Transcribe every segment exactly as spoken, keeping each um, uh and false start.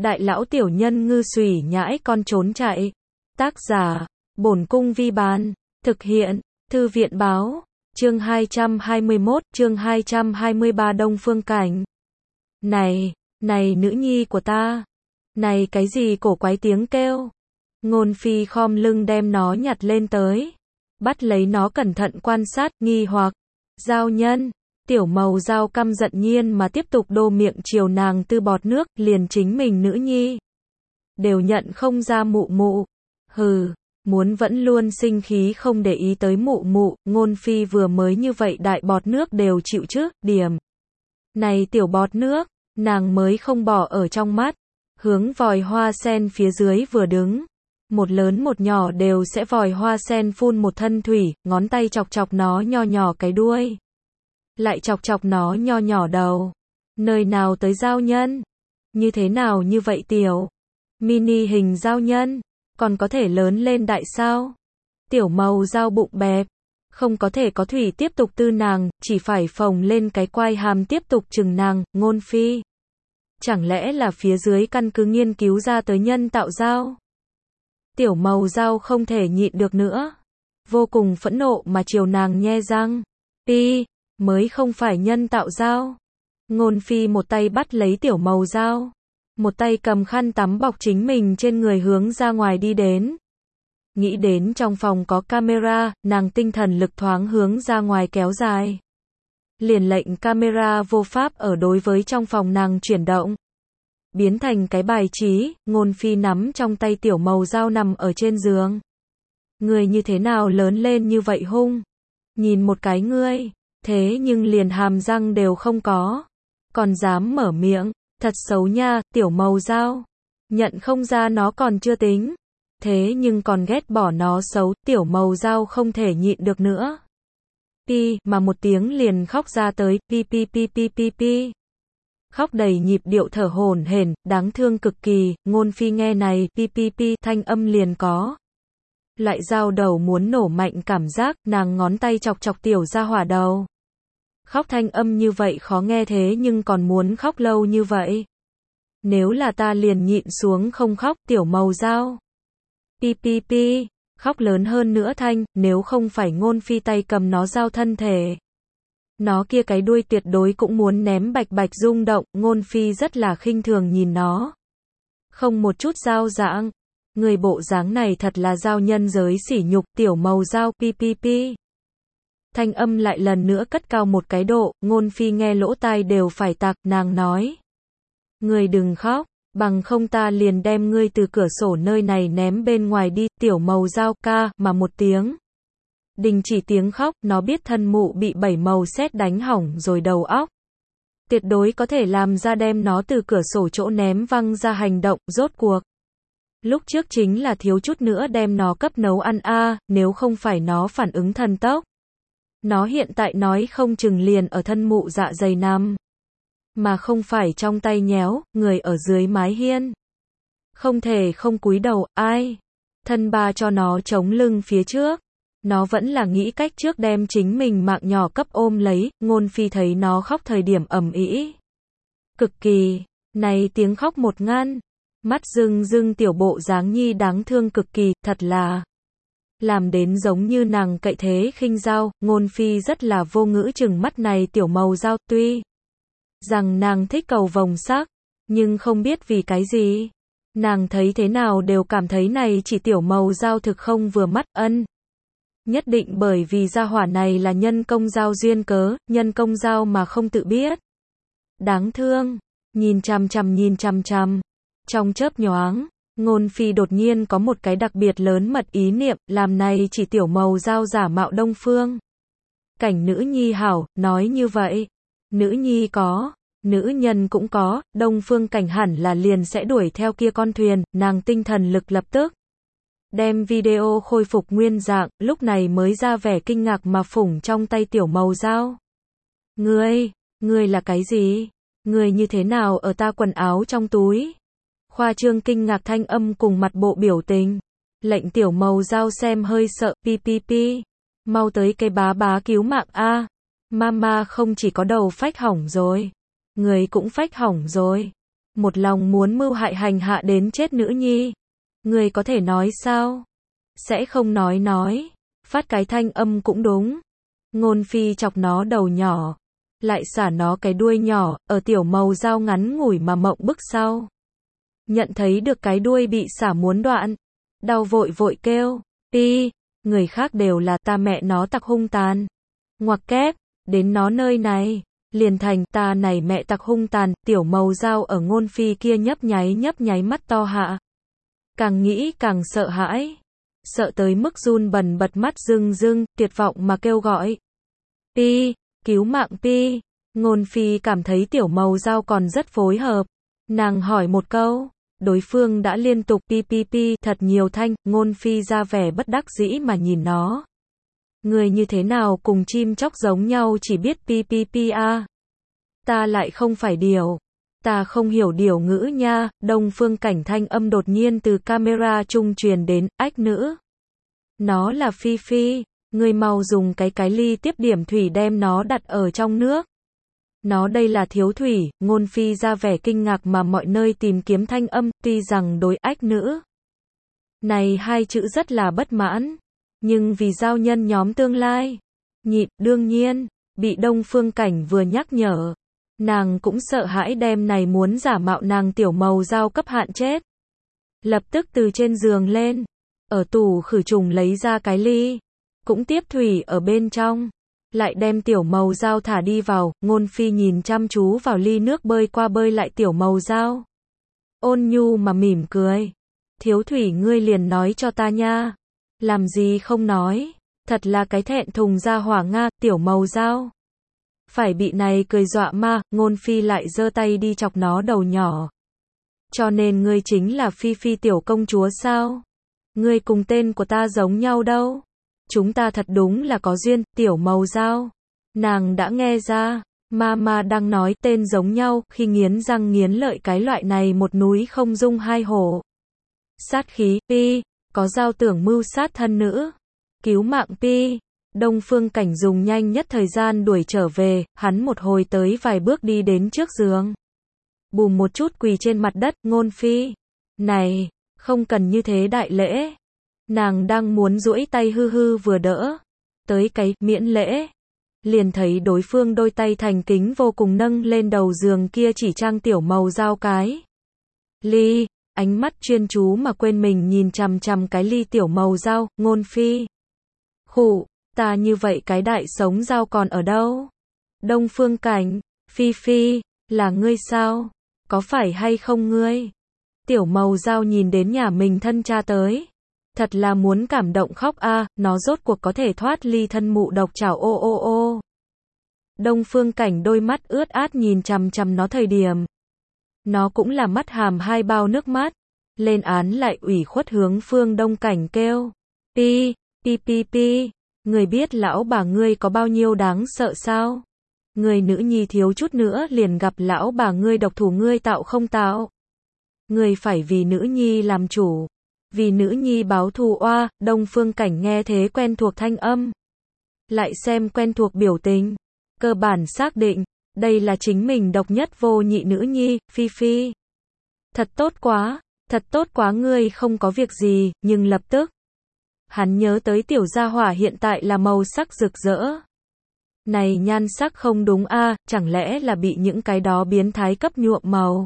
Đại lão tiểu nhân ngư xùy nhãi con trốn chạy. Tác giả, Bổn Cung Vi Bán. Thực hiện, Thư viện Báo. Chương hai trăm hai mươi mốt, chương hai trăm hai mươi ba Đông Phương Cảnh. Này, này nữ nhi của ta. Này cái gì cổ quái tiếng kêu. Ngôn Phi khom lưng đem nó nhặt lên tới. Bắt lấy nó cẩn thận quan sát, nghi hoặc. Giao nhân. Tiểu Màu Dao căm giận nhiên mà tiếp tục đô miệng chiều nàng tư bọt nước, liền chính mình nữ nhi. Đều nhận không ra mụ mụ. Hừ, muốn vẫn luôn sinh khí không để ý tới mụ mụ, Ngôn Phi vừa mới như vậy đại bọt nước đều chịu chứ, điểm. Này tiểu bọt nước, nàng mới không bỏ ở trong mắt. Hướng vòi hoa sen phía dưới vừa đứng. Một lớn một nhỏ đều sẽ vòi hoa sen phun một thân thủy, ngón tay chọc chọc nó nho nhỏ cái đuôi. Lại chọc chọc nó nho nhỏ đầu. Nơi nào tới giao nhân? Như thế nào như vậy tiểu? Mini hình giao nhân, còn có thể lớn lên đại sao? Tiểu Màu Dao bụng bẹp, không có thể có thủy tiếp tục tư nàng, chỉ phải phồng lên cái quai hàm tiếp tục chừng nàng, Ngôn Phi. Chẳng lẽ là phía dưới căn cứ nghiên cứu ra tới nhân tạo dao? Tiểu Màu Dao không thể nhịn được nữa. Vô cùng phẫn nộ mà chiều nàng nhe răng. Pi, mới không phải nhân tạo dao. Ngôn Phi một tay bắt lấy Tiểu Màu Dao. Một tay cầm khăn tắm bọc chính mình trên người hướng ra ngoài đi đến. Nghĩ đến trong phòng có camera, nàng tinh thần lực thoáng hướng ra ngoài kéo dài. Liền lệnh camera vô pháp ở đối với trong phòng nàng chuyển động. Biến thành cái bài trí, Ngôn Phi nắm trong tay Tiểu Màu Dao nằm ở trên giường. Người như thế nào lớn lên như vậy hung? Nhìn một cái ngươi, thế nhưng liền hàm răng đều không có. Còn dám mở miệng, thật xấu nha, Tiểu Màu Dao. Nhận không ra nó còn chưa tính. Thế nhưng còn ghét bỏ nó xấu, Tiểu Màu Dao không thể nhịn được nữa. Pi, mà một tiếng liền khóc ra tới, pi pi pi pi pi pi. Khóc đầy nhịp điệu thở hổn hển, đáng thương cực kỳ, Ngôn Phi nghe này, pi pi pi, thanh âm liền có. Lại dao đầu muốn nổ mạnh cảm giác, nàng ngón tay chọc chọc tiểu ra hỏa đầu. Khóc thanh âm như vậy khó nghe thế nhưng còn muốn khóc lâu như vậy. Nếu là ta liền nhịn xuống không khóc, Tiểu Màu Dao. Pi pi pi, khóc lớn hơn nữa thanh, nếu không phải Ngôn Phi tay cầm nó giao thân thể. Nó kia cái đuôi tuyệt đối cũng muốn ném bạch bạch rung động, Ngôn Phi rất là khinh thường nhìn nó. Không một chút dao dãng. Người bộ dáng này thật là giao nhân giới sỉ nhục, Tiểu Màu Dao, pi pi pi. Thanh âm lại lần nữa cất cao một cái độ, Ngôn Phi nghe lỗ tai đều phải tạc, nàng nói. Người đừng khóc, bằng không ta liền đem ngươi từ cửa sổ nơi này ném bên ngoài đi, Tiểu Màu Dao, ca, mà một tiếng. Đình chỉ tiếng khóc, nó biết thân mụ bị bảy màu sét đánh hỏng rồi đầu óc. Tuyệt đối có thể làm ra đem nó từ cửa sổ chỗ ném văng ra hành động, rốt cuộc. Lúc trước chính là thiếu chút nữa đem nó cấp nấu ăn a, à, nếu không phải nó phản ứng thần tốc. Nó hiện tại nói không chừng liền ở thân mụ dạ dày nằm. Mà không phải trong tay nhéo, người ở dưới mái hiên. Không thể không cúi đầu, ai? Thân ba cho nó chống lưng phía trước. Nó vẫn là nghĩ cách trước đem chính mình mạng nhỏ cấp ôm lấy, Ngôn Phi thấy nó khóc thời điểm ầm ĩ. Cực kỳ, này tiếng khóc một ngăn. Mắt rưng rưng tiểu bộ dáng nhi đáng thương cực kỳ, thật là. Làm đến giống như nàng cậy thế khinh dao, Ngôn Phi rất là vô ngữ chừng mắt này Tiểu Màu Dao, tuy rằng nàng thích cầu vồng sắc, nhưng không biết vì cái gì. Nàng thấy thế nào đều cảm thấy này chỉ Tiểu Màu Dao thực không vừa mắt, ân. Nhất định bởi vì gia hỏa này là nhân công dao duyên cớ, nhân công dao mà không tự biết. Đáng thương, nhìn chằm chằm nhìn chằm chằm. Trong chớp nhoáng, Ngôn Phi đột nhiên có một cái đặc biệt lớn mật ý niệm, làm này chỉ Tiểu Màu Dao giả mạo Đông Phương Cảnh nữ nhi hảo, nói như vậy. Nữ nhi có, nữ nhân cũng có, Đông Phương Cảnh hẳn là liền sẽ đuổi theo kia con thuyền, nàng tinh thần lực lập tức. Đem video khôi phục nguyên dạng, lúc này mới ra vẻ kinh ngạc mà phủng trong tay Tiểu Màu Dao. Ngươi, ngươi là cái gì? Ngươi như thế nào ở ta quần áo trong túi? Khoa trương kinh ngạc thanh âm cùng mặt bộ biểu tình. Lệnh Tiểu Màu Dao xem hơi sợ, pi pi pi. Mau tới cây bá bá cứu mạng a. Mama không chỉ có đầu phách hỏng rồi. Người cũng phách hỏng rồi. một lòng muốn mưu hại hành hạ đến chết nữ nhi. Ngươi có thể nói sao? Sẽ không nói nói. Phát cái thanh âm cũng đúng. Ngôn Phi chọc nó đầu nhỏ, lại xả nó cái đuôi nhỏ, ở tiểu màu dao ngắn ngủi mà mộng bức sau. Nhận thấy được cái đuôi bị xả muốn đoạn, đau vội vội kêu, đi, người khác đều là ta mẹ nó tặc hung tàn. Ngoặc kép, đến nó nơi này, liền thành ta này mẹ tặc hung tàn, tiểu màu dao ở Ngôn Phi kia nhấp nháy nhấp nháy mắt to hạ. Càng nghĩ càng sợ hãi, sợ tới mức run bần bật mắt rưng rưng, tuyệt vọng mà kêu gọi. Pi, cứu mạng Pi. Ngôn Phi cảm thấy tiểu màu dao còn rất phối hợp. Nàng hỏi một câu, đối phương đã liên tục pi pi pi thật nhiều thanh, Ngôn Phi ra vẻ bất đắc dĩ mà nhìn nó. Người như thế nào cùng chim chóc giống nhau chỉ biết pi pi pi a. Ta lại không phải điều. Ta không hiểu điều ngữ nha. Đông Phương Cảnh thanh âm đột nhiên từ camera trung truyền đến, ách nữ. Nó là Phi Phi, ngươi mau dùng cái cái ly tiếp điểm thủy đem nó đặt ở trong nước. Nó đây là thiếu thủy. Ngôn Phi ra vẻ kinh ngạc mà mọi nơi tìm kiếm thanh âm, tuy rằng đối ách nữ này hai chữ rất là bất mãn, nhưng vì giao nhân nhóm tương lai, nhịn, đương nhiên, bị Đông Phương Cảnh vừa nhắc nhở, nàng cũng sợ hãi đem này muốn giả mạo nàng tiểu màu dao cấp hạn chết. Lập tức từ trên giường lên, ở tủ khử trùng lấy ra cái ly, cũng tiếp thủy ở bên trong, lại đem tiểu màu dao thả đi vào. Ngôn Phi nhìn chăm chú vào ly nước bơi qua bơi lại tiểu màu dao, ôn nhu mà mỉm cười. Thiếu thủy ngươi liền nói cho ta nha. Làm gì không nói, thật là cái thẹn thùng ra hỏa Nga, tiểu màu dao. Phải bị này cười dọa ma. Ngôn Phi lại giơ tay đi chọc nó đầu nhỏ. Cho nên ngươi chính là Phi Phi tiểu công chúa sao? Ngươi cùng tên của ta giống nhau đâu. Chúng ta thật đúng là có duyên, tiểu màu dao. Nàng đã nghe ra, Mama đang nói tên giống nhau, khi nghiến răng nghiến lợi cái loại này một núi không dung hai hổ. Sát khí, Pi, có giao tưởng mưu sát thân nữ. Cứu mạng Pi. Đông Phương Cảnh dùng nhanh nhất thời gian đuổi trở về, hắn một hồi tới vài bước đi đến trước giường. Bùm một chút quỳ trên mặt đất. Ngôn Phi, này, không cần như thế đại lễ. Nàng đang muốn duỗi tay hư hư vừa đỡ tới cái miễn lễ, liền thấy đối phương đôi tay thành kính vô cùng nâng lên đầu giường kia chỉ trang tiểu màu dao cái ly, ánh mắt chuyên chú mà quên mình nhìn chằm chằm cái ly tiểu màu dao. Ngôn Phi, khụ, ta như vậy cái đại sống dao còn ở đâu? Đông Phương Cảnh, Phi Phi, là ngươi sao? Có phải hay không ngươi? Tiểu màu dao nhìn đến nhà mình thân cha tới, thật là muốn cảm động khóc a. À, nó rốt cuộc có thể thoát ly thân mụ độc chảo ô ô ô. Đông Phương Cảnh đôi mắt ướt át nhìn chằm chằm nó thời điểm, nó cũng là mắt hàm hai bao nước mắt, lên án lại ủy khuất hướng Phương Đông Cảnh kêu, pi, pi pi pi, người biết lão bà ngươi có bao nhiêu đáng sợ sao? Người nữ nhi thiếu chút nữa liền gặp lão bà ngươi độc thủ, ngươi tạo không tạo? Người phải vì nữ nhi làm chủ, vì nữ nhi báo thù oa. Đông Phương Cảnh nghe thế quen thuộc thanh âm, lại xem quen thuộc biểu tình, cơ bản xác định, đây là chính mình độc nhất vô nhị nữ nhi, Phi Phi. Thật tốt quá, thật tốt quá ngươi không có việc gì, nhưng lập tức, hắn nhớ tới tiểu gia hỏa hiện tại là màu sắc rực rỡ. Này nhan sắc không đúng a, à, chẳng lẽ là bị những cái đó biến thái cấp nhuộm màu.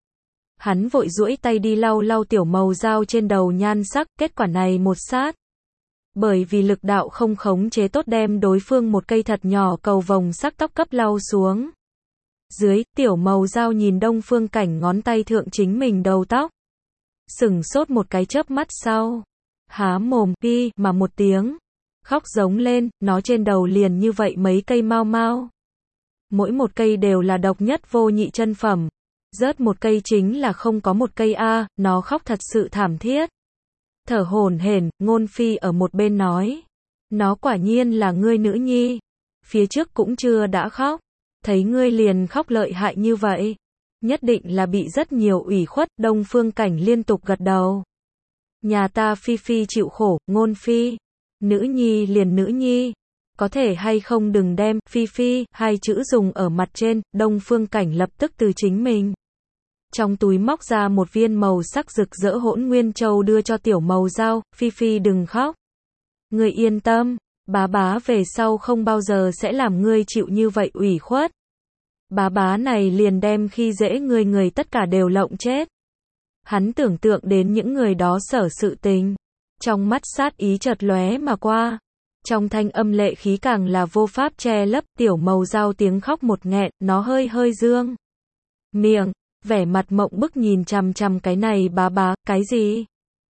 Hắn vội duỗi tay đi lau lau tiểu màu dao trên đầu nhan sắc, kết quả này một sát. Bởi vì lực đạo không khống chế tốt đem đối phương một cây thật nhỏ cầu vồng sắc tóc cấp lau xuống. Dưới, tiểu màu dao nhìn Đông Phương Cảnh ngón tay thượng chính mình đầu tóc. Sửng sốt một cái chớp mắt sau. Há mồm, pi, mà một tiếng. Khóc giống lên, nó trên đầu liền như vậy mấy cây mau mau. Mỗi một cây đều là độc nhất vô nhị chân phẩm. Rớt một cây chính là không có một cây a, à, nó khóc thật sự thảm thiết. Thở hổn hển. Ngôn Phi ở một bên nói, nó quả nhiên là ngươi nữ nhi, phía trước cũng chưa đã khóc, thấy ngươi liền khóc lợi hại như vậy, nhất định là bị rất nhiều ủy khuất. Đông Phương Cảnh liên tục gật đầu. Nhà ta Phi Phi chịu khổ. Ngôn Phi, nữ nhi liền nữ nhi, có thể hay không đừng đem Phi Phi hai chữ dùng ở mặt trên. Đông Phương Cảnh lập tức từ chính mình Trong túi móc ra một viên màu sắc rực rỡ hỗn nguyên châu đưa cho Tiểu Màu Dao, Phi Phi đừng khóc. Ngươi yên tâm, bá bá về sau không bao giờ sẽ làm ngươi chịu như vậy ủy khuất. Bá bá này liền đem khi dễ ngươi người tất cả đều lộng chết. Hắn tưởng tượng đến những người đó sở sự tình. Trong mắt sát ý chợt lóe mà qua. Trong thanh âm lệ khí càng là vô pháp che lấp. Tiểu Màu Dao tiếng khóc một nghẹn, nó hơi hơi dương miệng, vẻ mặt mộng bức nhìn chằm chằm cái này bá bá, cái gì?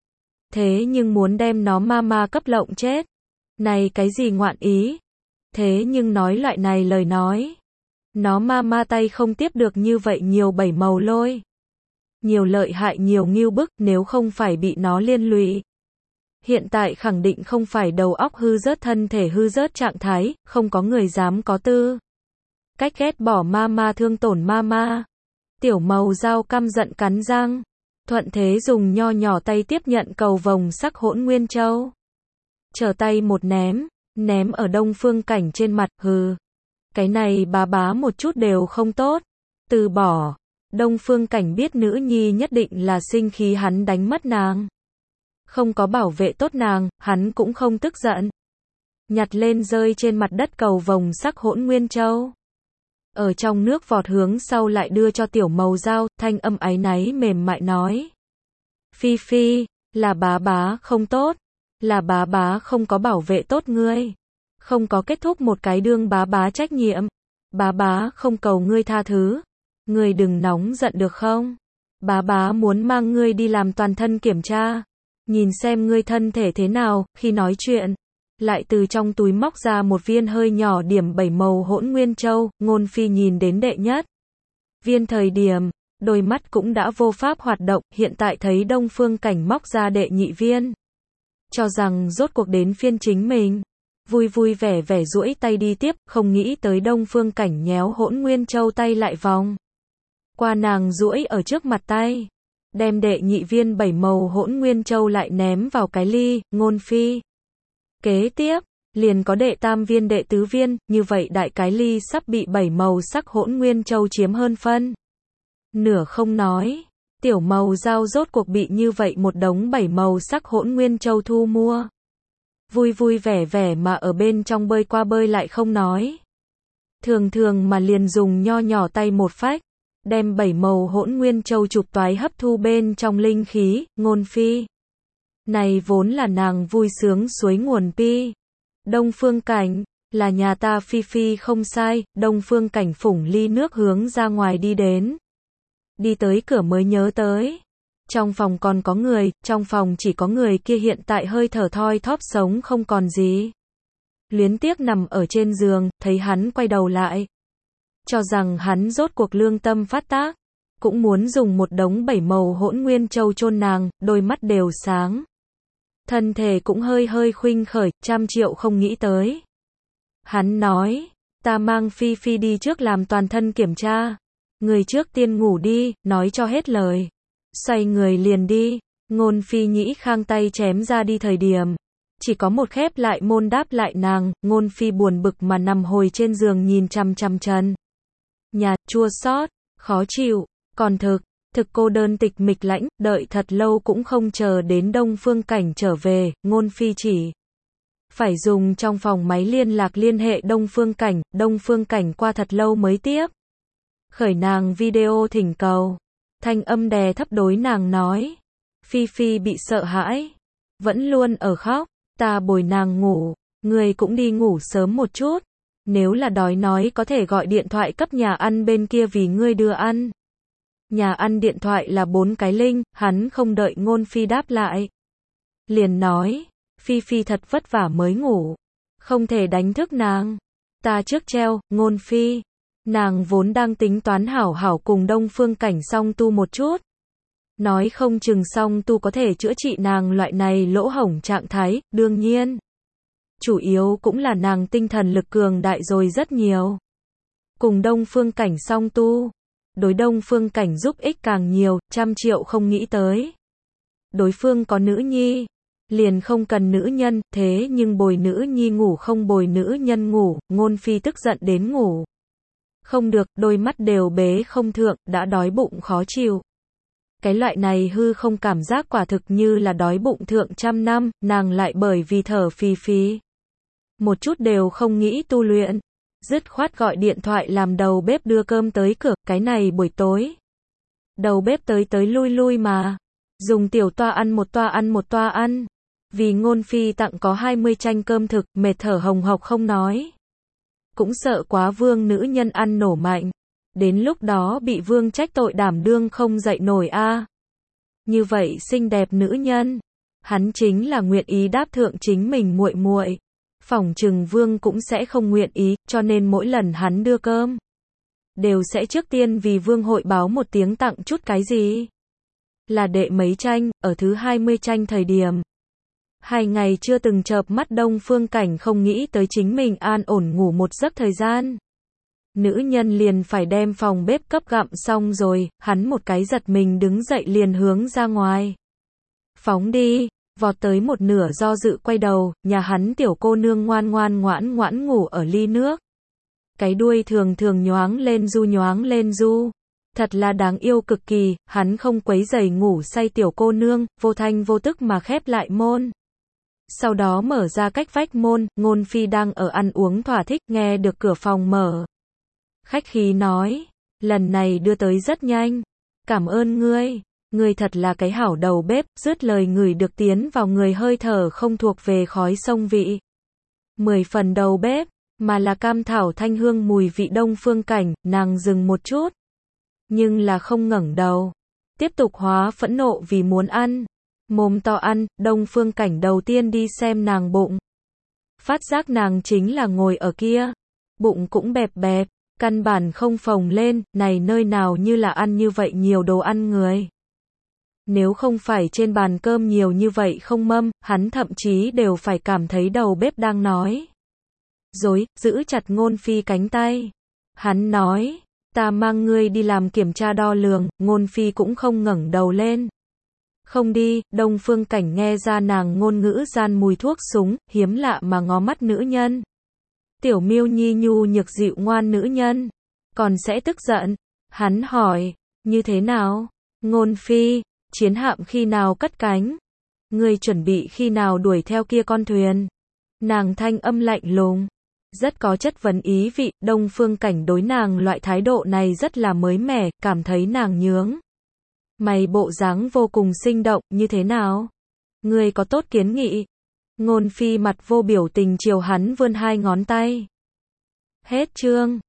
Thế nhưng muốn đem nó ma ma cấp lộng chết. Này cái gì ngoạn ý? Thế nhưng nói loại này lời nói. Nó ma ma tay không tiếp được như vậy nhiều bảy màu lôi. Nhiều lợi hại nhiều ngưu bức nếu không phải bị nó liên lụy. Hiện tại khẳng định không phải đầu óc hư rớt thân thể hư rớt trạng thái, không có người dám có tư. Cách ghét bỏ ma ma thương tổn ma ma. Tiểu Màu Dao căm giận cắn răng. Thuận thế dùng nho nhỏ tay tiếp nhận cầu vồng sắc hỗn nguyên châu. Trở tay một ném, ném ở Đông Phương Cảnh trên mặt, hừ. Cái này bá bá một chút đều không tốt. Từ bỏ. Đông Phương Cảnh biết nữ nhi nhất định là sinh khí hắn đánh mất nàng. Không có bảo vệ tốt nàng, hắn cũng không tức giận. Nhặt lên rơi trên mặt đất cầu vồng sắc hỗn nguyên châu. Ở trong nước vọt hướng sau lại đưa cho Tiểu Màu Dao, thanh âm áy náy mềm mại nói. Phi Phi, là bá bá không tốt. Là bá bá không có bảo vệ tốt ngươi. Không có kết thúc một cái đương bá bá trách nhiệm. Bá bá không cầu ngươi tha thứ. Ngươi đừng nóng giận được không? Bá bá muốn mang ngươi đi làm toàn thân kiểm tra. Nhìn xem ngươi thân thể thế nào, khi nói chuyện. Lại từ trong túi móc ra một viên hơi nhỏ điểm bảy màu hỗn nguyên châu, Ngôn Phi nhìn đến đệ nhất viên thời điểm, đôi mắt cũng đã vô pháp hoạt động, hiện tại thấy Đông Phương Cảnh móc ra đệ nhị viên. Cho rằng rốt cuộc đến phiên chính mình. Vui vui vẻ vẻ duỗi tay đi tiếp, không nghĩ tới Đông Phương Cảnh nhéo hỗn nguyên châu tay lại vòng. Qua nàng duỗi ở trước mặt tay. Đem đệ nhị viên bảy màu hỗn nguyên châu lại ném vào cái ly, Ngôn Phi. Kế tiếp, liền có đệ tam viên đệ tứ viên, như vậy đại cái ly sắp bị bảy màu sắc hỗn nguyên châu chiếm hơn phân. Nửa không nói, Tiểu Màu Dao rốt cuộc bị như vậy một đống bảy màu sắc hỗn nguyên châu thu mua. Vui vui vẻ vẻ mà ở bên trong bơi qua bơi lại không nói. Thường thường mà liền dùng nho nhỏ tay một phách, đem bảy màu hỗn nguyên châu chụp toái hấp thu bên trong linh khí, Ngôn Phi. Này vốn là nàng vui sướng suối nguồn pi. Đông Phương Cảnh, là nhà ta Phi Phi không sai, Đông Phương Cảnh phủng ly nước hướng ra ngoài đi đến. Đi tới cửa mới nhớ tới. Trong phòng còn có người, trong phòng chỉ có người kia hiện tại hơi thở thoi thóp sống không còn gì. Luyến tiếc nằm ở trên giường, thấy hắn quay đầu lại. Cho rằng hắn rốt cuộc lương tâm phát tác. Cũng muốn dùng một đống bảy màu hỗn nguyên châu chôn nàng, đôi mắt đều sáng. Thân thể cũng hơi hơi khuynh khởi, trăm triệu không nghĩ tới. Hắn nói, ta mang Phi Phi đi trước làm toàn thân kiểm tra. Người trước tiên ngủ đi, nói cho hết lời. Xoay người liền đi, Ngôn Phi nhĩ khang tay chém ra đi thời điểm. Chỉ có một khép lại môn đáp lại nàng, Ngôn Phi buồn bực mà nằm hồi trên giường nhìn chằm chằm chân. Nhà, chua xót, khó chịu, còn thực. Thực cô đơn tịch mịch lãnh, đợi thật lâu cũng không chờ đến Đông Phương Cảnh trở về, Ngôn Phi chỉ phải dùng trong phòng máy liên lạc liên hệ Đông Phương Cảnh, Đông Phương Cảnh qua thật lâu mới tiếp. Khởi nàng video thỉnh cầu, thanh âm đè thấp đối nàng nói. Phi Phi bị sợ hãi, vẫn luôn ở khóc, ta bồi nàng ngủ, người cũng đi ngủ sớm một chút. Nếu là đói nói có thể gọi điện thoại cấp nhà ăn bên kia vì ngươi đưa ăn. Nhà ăn điện thoại là bốn cái linh, hắn không đợi Ngôn Phi đáp lại. Liền nói, Phi Phi thật vất vả mới ngủ. Không thể đánh thức nàng. Ta trước treo, Ngôn Phi. Nàng vốn đang tính toán hảo hảo cùng Đông Phương Cảnh song tu một chút. Nói không chừng song tu có thể chữa trị nàng loại này lỗ hổng trạng thái, đương nhiên. Chủ yếu cũng là nàng tinh thần lực cường đại rồi rất nhiều. Cùng Đông Phương Cảnh song tu. Đối Đông Phương Cảnh giúp ích càng nhiều, trăm triệu không nghĩ tới. Đối phương có nữ nhi, liền không cần nữ nhân, thế nhưng bồi nữ nhi ngủ không bồi nữ nhân ngủ, Ngôn Phi tức giận đến ngủ. Không được, đôi mắt đều bế không thượng, đã đói bụng khó chịu. Cái loại này hư không cảm giác quả thực như là đói bụng thượng trăm năm, nàng lại bởi vì thở phì phì. Một chút đều không nghĩ tu luyện. Dứt khoát gọi điện thoại làm đầu bếp đưa cơm tới cửa, cái này buổi tối. Đầu bếp tới tới lui lui mà. Dùng tiểu toa ăn một toa ăn một toa ăn. Vì Ngôn Phi tặng có hai mươi chanh cơm thực, mệt thở hồng hộc không nói. Cũng sợ quá Vương nữ nhân ăn nổ mạnh. Đến lúc đó bị Vương trách tội đảm đương không dậy nổi a. Như vậy xinh đẹp nữ nhân, hắn chính là nguyện ý đáp thượng chính mình muội muội. Phỏng chừng Vương cũng sẽ không nguyện ý, cho nên mỗi lần hắn đưa cơm, đều sẽ trước tiên vì Vương hội báo một tiếng tặng chút cái gì. Là đệ mấy chanh, ở thứ hai mươi chanh thời điểm. Hai ngày chưa từng chợp mắt Đông Phương Cảnh không nghĩ tới chính mình an ổn ngủ một giấc thời gian. Nữ nhân liền phải đem phòng bếp cấp gặm xong rồi, hắn một cái giật mình đứng dậy liền hướng ra ngoài. Phóng đi, vọt tới một nửa do dự quay đầu, nhà hắn tiểu cô nương ngoan ngoan ngoãn ngoãn ngủ ở ly nước. Cái đuôi thường thường nhoáng lên du nhoáng lên du. Thật là đáng yêu cực kỳ, hắn không quấy rầy ngủ say tiểu cô nương, vô thanh vô tức mà khép lại môn. Sau đó mở ra cách vách môn, Ngôn Phi đang ở ăn uống thỏa thích, nghe được cửa phòng mở. Khách khí nói, lần này đưa tới rất nhanh. Cảm ơn ngươi, ngươi thật là cái hảo đầu bếp, dứt lời ngửi được tiến vào người hơi thở không thuộc về khói sông vị. Mười phần đầu bếp, mà là cam thảo thanh hương mùi vị Đông Phương Cảnh, nàng dừng một chút. Nhưng là không ngẩng đầu. Tiếp tục hóa phẫn nộ vì muốn ăn. Mồm to ăn, Đông Phương Cảnh đầu tiên đi xem nàng bụng. Phát giác nàng chính là ngồi ở kia. Bụng cũng bẹp bẹp. Căn bản không phồng lên, này nơi nào như là ăn như vậy nhiều đồ ăn người. Nếu không phải trên bàn cơm nhiều như vậy không mâm, hắn thậm chí đều phải cảm thấy đầu bếp đang nói dối, giữ chặt Ngôn Phi cánh tay. Hắn nói, ta mang ngươi đi làm kiểm tra đo lường, Ngôn Phi cũng không ngẩng đầu lên. Không đi, Đông Phương Cảnh nghe ra nàng ngôn ngữ gian mùi thuốc súng, hiếm lạ mà ngó mắt nữ nhân. Tiểu Miêu Nhi nhu nhược dịu ngoan nữ nhân, còn sẽ tức giận. Hắn hỏi, như thế nào? Ngôn Phi, chiến hạm khi nào cất cánh? Ngươi chuẩn bị khi nào đuổi theo kia con thuyền? Nàng thanh âm lạnh lùng, rất có chất vấn ý vị. Đông Phương Cảnh đối nàng loại thái độ này rất là mới mẻ, cảm thấy nàng nhướng mày bộ dáng vô cùng sinh động. Như thế nào? Ngươi có tốt kiến nghị? Ngôn Phi mặt vô biểu tình chiều hắn vươn hai ngón tay. Hết chương.